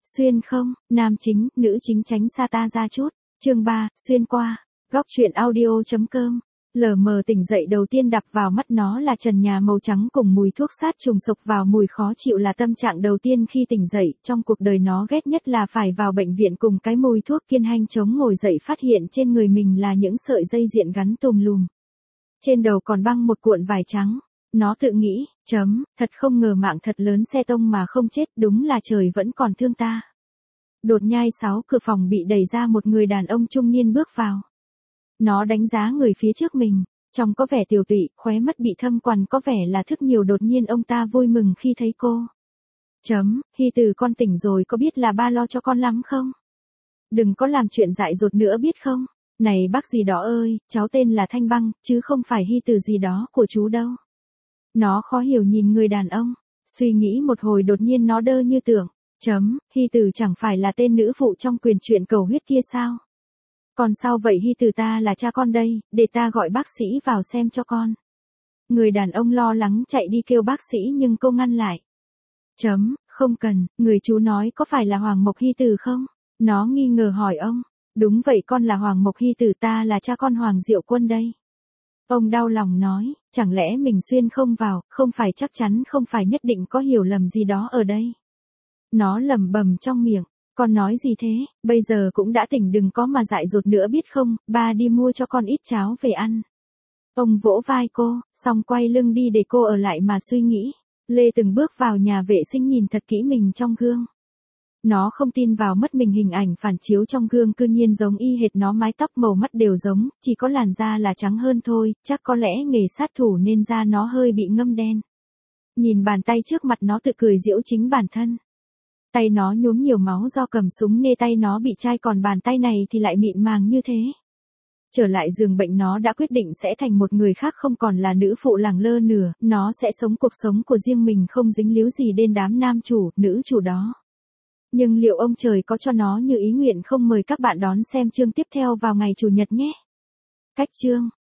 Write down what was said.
Xuyên không, nam chính, nữ chính tránh xa ta ra chút. Chương 3, xuyên qua. Góc truyện audio.com. Lờ mờ tỉnh dậy đầu tiên đập vào mắt nó là trần nhà màu trắng cùng mùi thuốc sát trùng sộc vào mùi khó chịu là tâm trạng đầu tiên khi tỉnh dậy. Trong cuộc đời nó ghét nhất là phải vào bệnh viện cùng cái mùi thuốc kiên hanh chống ngồi dậy phát hiện trên người mình là những sợi dây diện gắn tùm lùm. Trên đầu còn băng một cuộn vải trắng. Nó tự nghĩ, thật không ngờ mạng thật lớn xe tông mà không chết, đúng là trời vẫn còn thương ta. Đột nhai 6 cửa phòng bị đẩy ra, một người đàn ông trung niên bước vào. Nó đánh giá người phía trước mình, trông có vẻ tiều tụy, khóe mắt bị thâm quằn có vẻ là thức nhiều. Đột nhiên ông ta vui mừng khi thấy cô. Hy Từ, con tỉnh rồi, có biết là ba lo cho con lắm không? Đừng có làm chuyện dại dột nữa biết không? Này bác gì đó ơi, cháu tên là Thanh Băng, chứ không phải Hy Từ gì đó của chú đâu. Nó khó hiểu nhìn người đàn ông, suy nghĩ một hồi đột nhiên nó đơ như tưởng. Hy Từ chẳng phải là tên nữ phụ trong quyền truyện cầu huyết kia sao? Còn sao vậy? Hy Từ ta là cha con đây, để ta gọi bác sĩ vào xem cho con. Người đàn ông lo lắng chạy đi kêu bác sĩ nhưng cô ngăn lại. Không cần, người chú nói có phải là Hoàng Mộc Hy Từ không? Nó nghi ngờ hỏi ông. Đúng vậy, con là Hoàng Mộc Hy Từ, ta là cha con Hoàng Diệu Quân đây. Ông đau lòng nói, chẳng lẽ mình xuyên không vào, không phải, chắc chắn không phải, nhất định có hiểu lầm gì đó ở đây. Nó lẩm bẩm trong miệng, con nói gì thế, bây giờ cũng đã tỉnh, đừng có mà dại dột nữa biết không, ba đi mua cho con ít cháo về ăn. Ông vỗ vai cô, xong quay lưng đi để cô ở lại mà suy nghĩ. Lê từng bước vào nhà vệ sinh nhìn thật kỹ mình trong gương. Nó không tin vào mắt mình, hình ảnh phản chiếu trong gương cư nhiên giống y hệt nó, mái tóc màu mắt đều giống, chỉ có làn da là trắng hơn thôi, chắc có lẽ nghề sát thủ nên da nó hơi bị ngâm đen. Nhìn bàn tay trước mặt nó tự cười giễu chính bản thân. Tay nó nhuốm nhiều máu do cầm súng nên tay nó bị chai, còn bàn tay này thì lại mịn màng như thế. Trở lại giường bệnh nó đã quyết định sẽ thành một người khác, không còn là nữ phụ lẳng lơ nửa, nó sẽ sống cuộc sống của riêng mình, không dính líu gì đến đám nam chủ, nữ chủ đó. Nhưng liệu ông trời có cho nó như ý nguyện không? Mời các bạn đón xem chương tiếp theo vào ngày Chủ nhật nhé. Cách chương